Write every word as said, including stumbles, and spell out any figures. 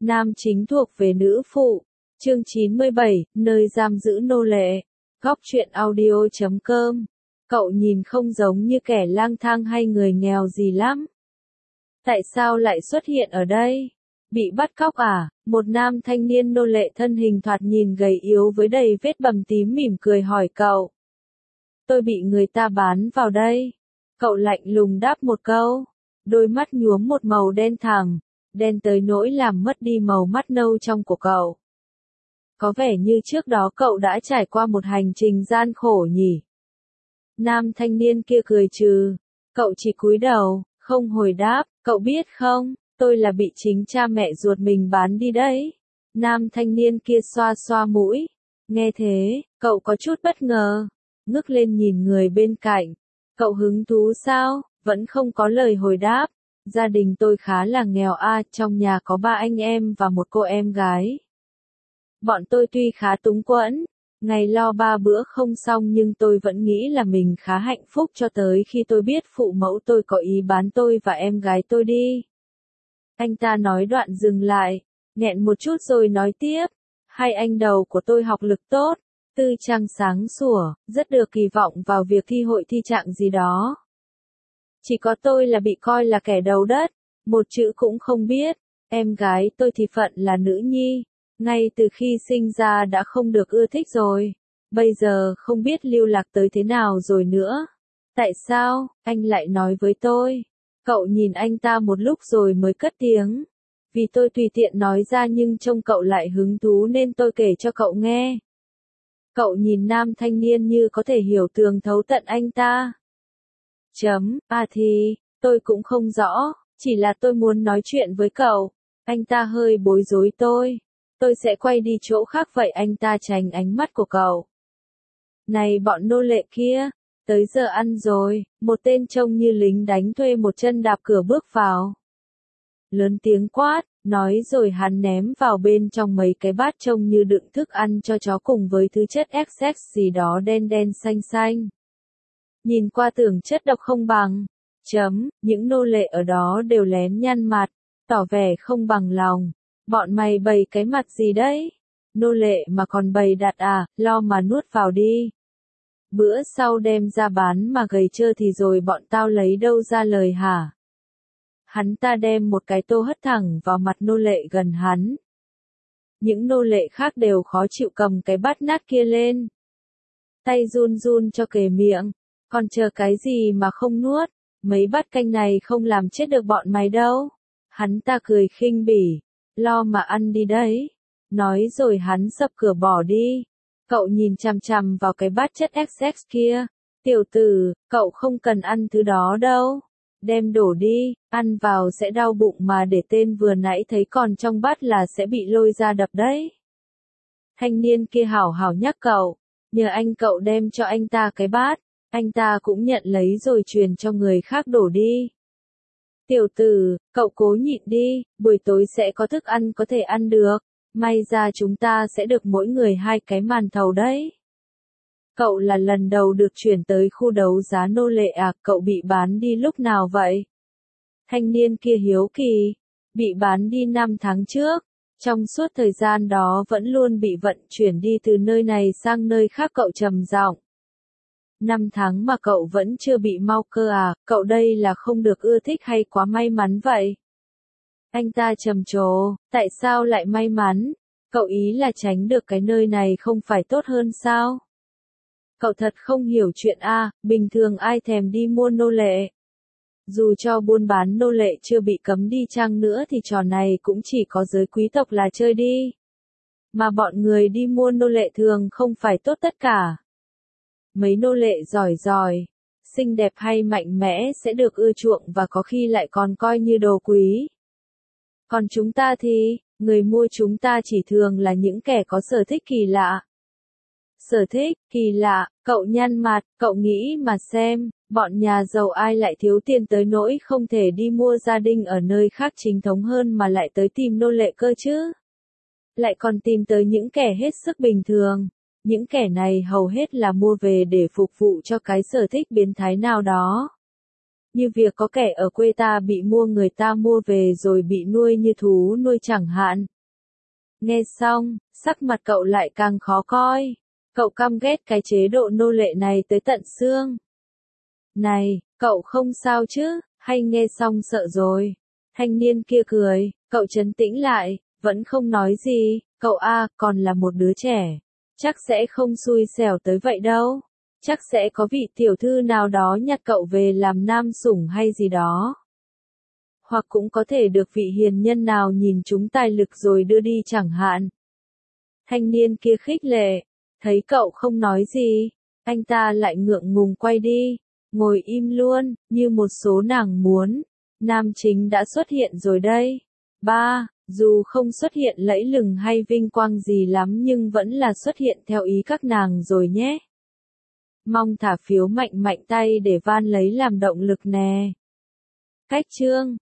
Nam chính thuộc về nữ phụ. Chương chín mươi bảy, nơi giam giữ nô lệ. Góc truyện audio chấm com. Cậu nhìn không giống như kẻ lang thang hay người nghèo gì lắm. Tại sao lại xuất hiện ở đây? Bị bắt cóc à? Một nam thanh niên nô lệ thân hình thoạt nhìn gầy yếu với đầy vết bầm tím mỉm cười hỏi cậu. Tôi bị người ta bán vào đây. Cậu lạnh lùng đáp một câu. Đôi mắt nhuốm một màu đen thẳm, đen tới nỗi làm mất đi màu mắt nâu trong của cậu. Có vẻ như trước đó cậu đã trải qua một hành trình gian khổ nhỉ? Nam thanh niên kia cười trừ. Cậu chỉ cúi đầu, không hồi đáp. Cậu biết không, tôi là bị chính cha mẹ ruột mình bán đi đấy. Nam thanh niên kia xoa xoa mũi. Nghe thế, cậu có chút bất ngờ. Ngước lên nhìn người bên cạnh. Cậu hứng thú sao? Vẫn không có lời hồi đáp. Gia đình tôi khá là nghèo a, trong nhà có ba anh em và một cô em gái. Bọn tôi tuy khá túng quẫn, ngày lo ba bữa không xong nhưng tôi vẫn nghĩ là mình khá hạnh phúc cho tới khi tôi biết phụ mẫu tôi có ý bán tôi và em gái tôi đi. Anh ta nói đoạn dừng lại, nghẹn một chút rồi nói tiếp. Hai anh đầu của tôi học lực tốt, tư trang sáng sủa, rất được kỳ vọng vào việc thi hội thi trạng gì đó. Chỉ có tôi là bị coi là kẻ đầu đất, một chữ cũng không biết. Em gái tôi thì phận là nữ nhi, ngay từ khi sinh ra đã không được ưa thích rồi. Bây giờ không biết lưu lạc tới thế nào rồi nữa. Tại sao, anh lại nói với tôi? Cậu nhìn anh ta một lúc rồi mới cất tiếng. Vì tôi tùy tiện nói ra nhưng trông cậu lại hứng thú nên tôi kể cho cậu nghe. Cậu nhìn nam thanh niên như có thể hiểu tường thấu tận anh ta. Chấm, à thì, tôi cũng không rõ, chỉ là tôi muốn nói chuyện với cậu. Anh ta hơi bối rối tôi. Tôi sẽ quay đi chỗ khác vậy anh ta tránh ánh mắt của cậu. Này bọn nô lệ kia, tới giờ ăn rồi, một tên trông như lính đánh thuê một chân đạp cửa bước vào. Lớn tiếng quát, nói rồi hắn ném vào bên trong mấy cái bát trông như đựng thức ăn cho chó cùng với thứ chất ích ích gì đó đen đen xanh xanh. Nhìn qua tưởng chất độc không bằng. Chấm, những nô lệ ở đó đều lén nhăn mặt, tỏ vẻ không bằng lòng. Bọn mày bày cái mặt gì đấy? Nô lệ mà còn bày đặt à, lo mà nuốt vào đi. Bữa sau đem ra bán mà gầy trơ thì rồi bọn tao lấy đâu ra lời hả? Hắn ta đem một cái tô hất thẳng vào mặt nô lệ gần hắn. Những nô lệ khác đều khó chịu cầm cái bát nát kia lên. Tay run run cho kề miệng. Còn chờ cái gì mà không nuốt, mấy bát canh này không làm chết được bọn mày đâu. Hắn ta cười khinh bỉ, lo mà ăn đi đấy. Nói rồi hắn sập cửa bỏ đi. Cậu nhìn chằm chằm vào cái bát chất ích ích kia. Tiểu tử, cậu không cần ăn thứ đó đâu. Đem đổ đi, ăn vào sẽ đau bụng mà để tên vừa nãy thấy còn trong bát là sẽ bị lôi ra đập đấy. Thanh niên kia hảo hảo nhắc cậu, nhờ anh cậu đem cho anh ta cái bát. Anh ta cũng nhận lấy rồi truyền cho người khác đổ đi. Tiểu tử, cậu cố nhịn đi, buổi tối sẽ có thức ăn có thể ăn được. May ra chúng ta sẽ được mỗi người hai cái màn thầu đấy. Cậu là lần đầu được chuyển tới khu đấu giá nô lệ à, cậu bị bán đi lúc nào vậy? Thanh niên kia hiếu kỳ, bị bán đi năm tháng trước. Trong suốt thời gian đó vẫn luôn bị vận chuyển đi từ nơi này sang nơi khác cậu trầm giọng. Năm tháng mà cậu vẫn chưa bị mau cơ à, cậu đây là không được ưa thích hay quá may mắn vậy? Anh ta trầm trồ, tại sao lại may mắn? Cậu ý là tránh được cái nơi này không phải tốt hơn sao? Cậu thật không hiểu chuyện a, à, bình thường ai thèm đi mua nô lệ. Dù cho buôn bán nô lệ chưa bị cấm đi chăng nữa thì trò này cũng chỉ có giới quý tộc là chơi đi. Mà bọn người đi mua nô lệ thường không phải tốt tất cả. Mấy nô lệ giỏi giỏi, xinh đẹp hay mạnh mẽ sẽ được ưa chuộng và có khi lại còn coi như đồ quý. Còn chúng ta thì, người mua chúng ta chỉ thường là những kẻ có sở thích kỳ lạ. Sở thích, kỳ lạ, cậu nhăn mặt, cậu nghĩ mà xem, bọn nhà giàu ai lại thiếu tiền tới nỗi không thể đi mua gia đình ở nơi khác chính thống hơn mà lại tới tìm nô lệ cơ chứ. Lại còn tìm tới những kẻ hết sức bình thường. Những kẻ này hầu hết là mua về để phục vụ cho cái sở thích biến thái nào đó. Như việc có kẻ ở quê ta bị mua người ta mua về rồi bị nuôi như thú nuôi chẳng hạn. Nghe xong, sắc mặt cậu lại càng khó coi. Cậu căm ghét cái chế độ nô lệ này tới tận xương. Này, cậu không sao chứ, hay nghe xong sợ rồi. Thanh niên kia cười, cậu trấn tĩnh lại, vẫn không nói gì, cậu a, còn là một đứa trẻ. Chắc sẽ không xui xẻo tới vậy đâu. Chắc sẽ có vị tiểu thư nào đó nhặt cậu về làm nam sủng hay gì đó. Hoặc cũng có thể được vị hiền nhân nào nhìn chúng tài lực rồi đưa đi chẳng hạn. Thanh niên kia khích lệ, thấy cậu không nói gì, anh ta lại ngượng ngùng quay đi, ngồi im luôn, như một số nàng muốn. Nam chính đã xuất hiện rồi đây. Ba, dù không xuất hiện lẫy lừng hay vinh quang gì lắm nhưng vẫn là xuất hiện theo ý các nàng rồi nhé. Mong thả phiếu mạnh mạnh tay để van lấy làm động lực nè. Cách chương